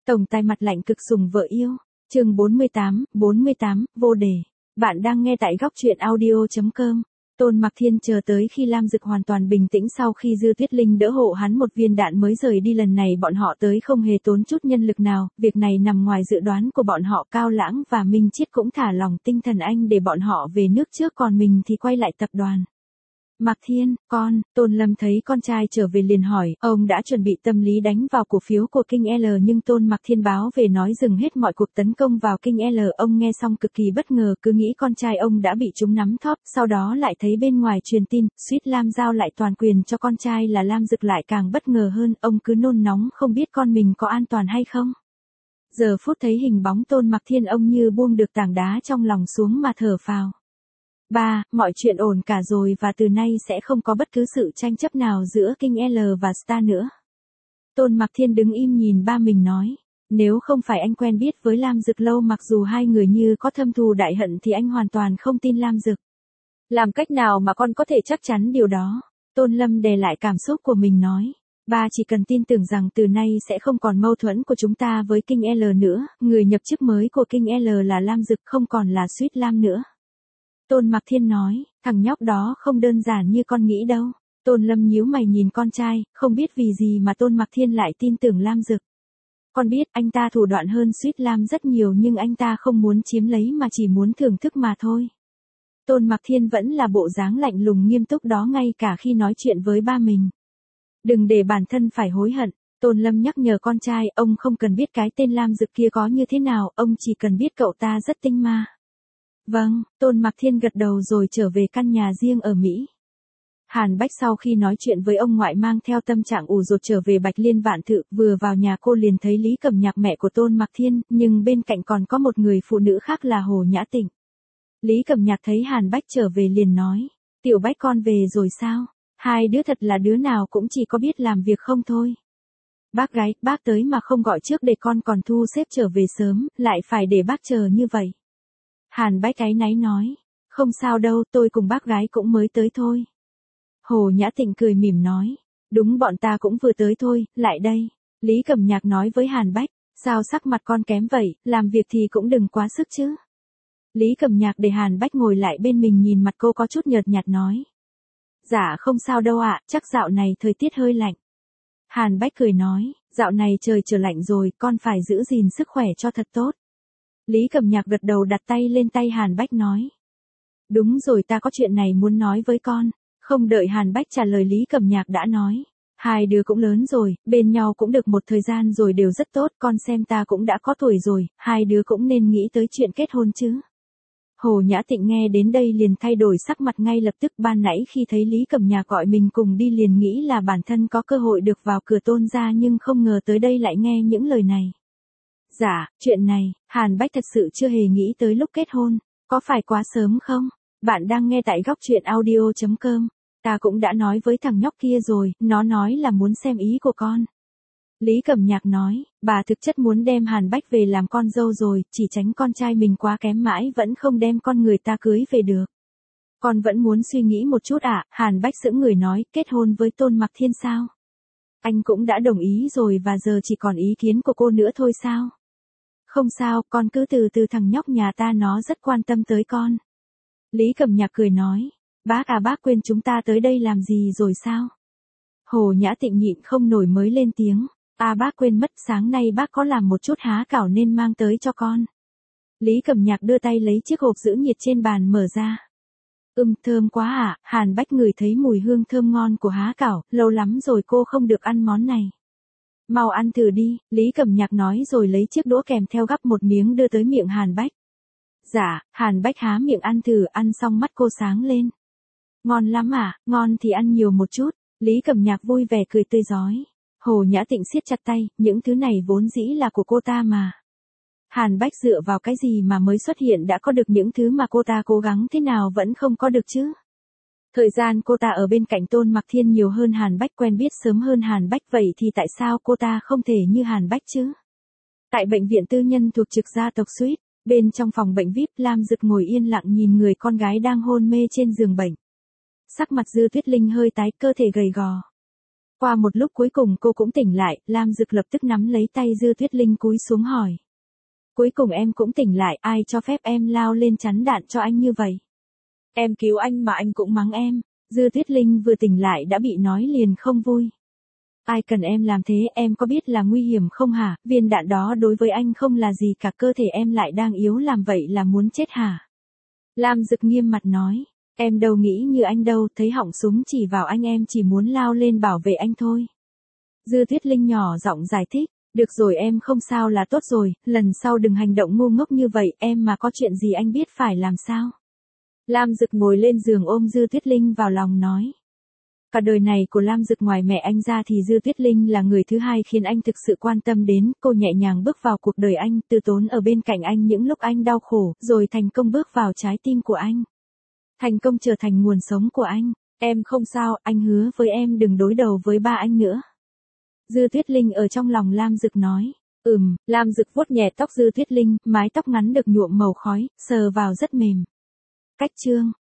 Tổng tài mặt lạnh cực sủng vợ yêu. Chương 48, vô đề. Bạn đang nghe tại góc truyện audio.com. Tôn Mặc Thiên chờ tới khi Lam Dực hoàn toàn bình tĩnh sau khi Dư Tuyết Linh đỡ hộ hắn một viên đạn mới rời đi. Lần này bọn họ tới không hề tốn chút nhân lực nào, việc này nằm ngoài dự đoán của bọn họ. Cao Lãng và Minh Chiết cũng thả lỏng tinh thần anh để bọn họ về nước trước, còn mình thì quay lại tập đoàn. Mặc Thiên, Tôn Lâm thấy con trai trở về liền hỏi, ông đã chuẩn bị tâm lý đánh vào cổ phiếu của King L, nhưng Tôn Mặc Thiên báo về nói dừng hết mọi cuộc tấn công vào King L. Ông nghe xong cực kỳ bất ngờ, cứ nghĩ con trai ông đã bị chúng nắm thóp, sau đó lại thấy bên ngoài truyền tin, suýt Lam giao lại toàn quyền cho con trai là Lam Dực, lại càng bất ngờ hơn, ông cứ nôn nóng không biết con mình có an toàn hay không. Giờ phút thấy hình bóng Tôn Mặc Thiên, ông như buông được tảng đá trong lòng xuống mà thở phào. Ba, mọi chuyện ổn cả rồi và từ nay sẽ không có bất cứ sự tranh chấp nào giữa King L và Star nữa. Tôn Mặc Thiên đứng im nhìn ba mình nói, nếu không phải anh quen biết với Lam Dực lâu, mặc dù hai người như có thâm thù đại hận, thì anh hoàn toàn không tin Lam Dực. Làm cách nào mà con có thể chắc chắn điều đó? Tôn Lâm đè lại cảm xúc của mình nói. Ba chỉ cần tin tưởng rằng từ nay sẽ không còn mâu thuẫn của chúng ta với King L nữa, người nhập chức mới của King L là Lam Dực, không còn là Sweet Lam nữa. Tôn Mặc Thiên nói, thằng nhóc đó không đơn giản như con nghĩ đâu. Tôn Lâm nhíu mày nhìn con trai, không biết vì gì mà Tôn Mặc Thiên lại tin tưởng Lam Dực. Con biết anh ta thủ đoạn hơn Sweet Lam rất nhiều, nhưng anh ta không muốn chiếm lấy mà chỉ muốn thưởng thức mà thôi. Tôn Mặc Thiên vẫn là bộ dáng lạnh lùng nghiêm túc đó ngay cả khi nói chuyện với ba mình. Đừng để bản thân phải hối hận. Tôn Lâm nhắc nhở con trai, ông không cần biết cái tên Lam Dực kia có như thế nào, ông chỉ cần biết cậu ta rất tinh ma. Vâng, Tôn Mặc Thiên gật đầu rồi trở về căn nhà riêng ở Mỹ. Hàn Bách sau khi nói chuyện với ông ngoại mang theo tâm trạng ủ rột trở về Bạch Liên Vạn Thự, vừa vào nhà cô liền thấy Lý Cẩm Nhạc, mẹ của Tôn Mặc Thiên, nhưng bên cạnh còn có một người phụ nữ khác là Hồ Nhã Tịnh. Lý Cẩm Nhạc thấy Hàn Bách trở về liền nói, Tiểu Bách con về rồi sao? Hai đứa thật là đứa nào cũng chỉ có biết làm việc không thôi. Bác gái, bác tới mà không gọi trước để con còn thu xếp trở về sớm, lại phải để bác chờ như vậy. Hàn Bách áy náy nói, không sao đâu, tôi cùng bác gái cũng mới tới thôi. Hồ Nhã Tịnh cười mỉm nói, đúng, bọn ta cũng vừa tới thôi, lại đây. Lý Cẩm Nhạc nói với Hàn Bách, sao sắc mặt con kém vậy, làm việc thì cũng đừng quá sức chứ. Lý Cẩm Nhạc để Hàn Bách ngồi lại bên mình, nhìn mặt cô có chút nhợt nhạt nói, dạ không sao đâu ạ, chắc dạo này thời tiết hơi lạnh. Hàn Bách cười nói, dạo này trời trở lạnh rồi, con phải giữ gìn sức khỏe cho thật tốt. Lý Cẩm Nhạc gật đầu, đặt tay lên tay Hàn Bách nói, đúng rồi, ta có chuyện này muốn nói với con. Không đợi Hàn Bách trả lời, Lý Cẩm Nhạc đã nói, hai đứa cũng lớn rồi, bên nhau cũng được một thời gian rồi, đều rất tốt, con xem ta cũng đã có tuổi rồi, hai đứa cũng nên nghĩ tới chuyện kết hôn chứ. Hồ Nhã Tịnh nghe đến đây liền thay đổi sắc mặt ngay lập tức, ban nãy khi thấy Lý Cẩm Nhạc gọi mình cùng đi liền nghĩ là bản thân có cơ hội được vào cửa Tôn gia, nhưng không ngờ tới đây lại nghe những lời này. Dạ, chuyện này, Hàn Bách thật sự chưa hề nghĩ tới lúc kết hôn, có phải quá sớm không? Bạn đang nghe tại góc truyện audio.com. Ta cũng đã nói với thằng nhóc kia rồi, nó nói là muốn xem ý của con. Lý Cẩm Nhạc nói, bà thực chất muốn đem Hàn Bách về làm con dâu rồi, chỉ tránh con trai mình quá kém mãi vẫn không đem con người ta cưới về được. Con vẫn muốn suy nghĩ một chút ạ. Hàn Bách sững người nói, kết hôn với Tôn Mặc Thiên sao? Anh cũng đã đồng ý rồi và giờ chỉ còn ý kiến của cô nữa thôi sao? Không sao, con cứ từ từ, thằng nhóc nhà ta nó rất quan tâm tới con. Lý Cẩm Nhạc cười nói, bác à, bác quên chúng ta tới đây làm gì rồi sao? Hồ Nhã Tịnh nhịn không nổi mới lên tiếng, à bác quên mất, sáng nay bác có làm một chút há cảo nên mang tới cho con. Lý Cẩm Nhạc đưa tay lấy chiếc hộp giữ nhiệt trên bàn mở ra. Thơm quá à. Hàn Bách ngửi thấy mùi hương thơm ngon của há cảo, lâu lắm rồi cô không được ăn món này. Mau ăn thử đi, Lý Cẩm Nhạc nói rồi lấy chiếc đũa kèm theo gắp một miếng đưa tới miệng Hàn Bách. Dạ, Hàn Bách há miệng ăn thử, ăn xong mắt cô sáng lên. Ngon lắm à, ngon thì ăn nhiều một chút. Lý Cẩm Nhạc vui vẻ cười tươi rói. Hồ Nhã Tịnh siết chặt tay, những thứ này vốn dĩ là của cô ta mà. Hàn Bách dựa vào cái gì mà mới xuất hiện đã có được những thứ mà cô ta cố gắng thế nào vẫn không có được chứ? Thời gian cô ta ở bên cạnh Tôn Mặc Thiên nhiều hơn Hàn Bách, quen biết sớm hơn Hàn Bách, vậy thì tại sao cô ta không thể như Hàn Bách chứ? Tại bệnh viện tư nhân thuộc trực gia tộc Sweet, bên trong phòng bệnh VIP, Lam Dực ngồi yên lặng nhìn người con gái đang hôn mê trên giường bệnh. Sắc mặt Dư Tuyết Linh hơi tái, cơ thể gầy gò. Qua một lúc cuối cùng cô cũng tỉnh lại, Lam Dực lập tức nắm lấy tay Dư Tuyết Linh cúi xuống hỏi. Cuối cùng em cũng tỉnh lại, ai cho phép em lao lên chắn đạn cho anh như vậy? Em cứu anh mà anh cũng mắng em. Dư Tuyết Linh vừa tỉnh lại đã bị nói liền không vui. Ai cần em làm thế, em có biết là nguy hiểm không hả? Viên đạn đó đối với anh không là gì cả, cơ thể em lại đang yếu, làm vậy là muốn chết hả? Lam Dực nghiêm mặt nói. Em đâu nghĩ như anh đâu, thấy họng súng chỉ vào anh em chỉ muốn lao lên bảo vệ anh thôi. Dư Tuyết Linh nhỏ giọng giải thích. Được rồi, em không sao là tốt rồi, lần sau đừng hành động ngu ngốc như vậy, em mà có chuyện gì anh biết phải làm sao. Lam Dực ngồi lên giường ôm Dư Tuyết Linh vào lòng nói. Cả đời này của Lam Dực ngoài mẹ anh ra thì Dư Tuyết Linh là người thứ hai khiến anh thực sự quan tâm đến, cô nhẹ nhàng bước vào cuộc đời anh, từ tốn ở bên cạnh anh những lúc anh đau khổ, rồi thành công bước vào trái tim của anh. Thành công trở thành nguồn sống của anh. Em không sao, anh hứa với em đừng đối đầu với ba anh nữa. Dư Tuyết Linh ở trong lòng Lam Dực nói. Lam Dực vuốt nhẹ tóc Dư Tuyết Linh, mái tóc ngắn được nhuộm màu khói, sờ vào rất mềm. Cách chương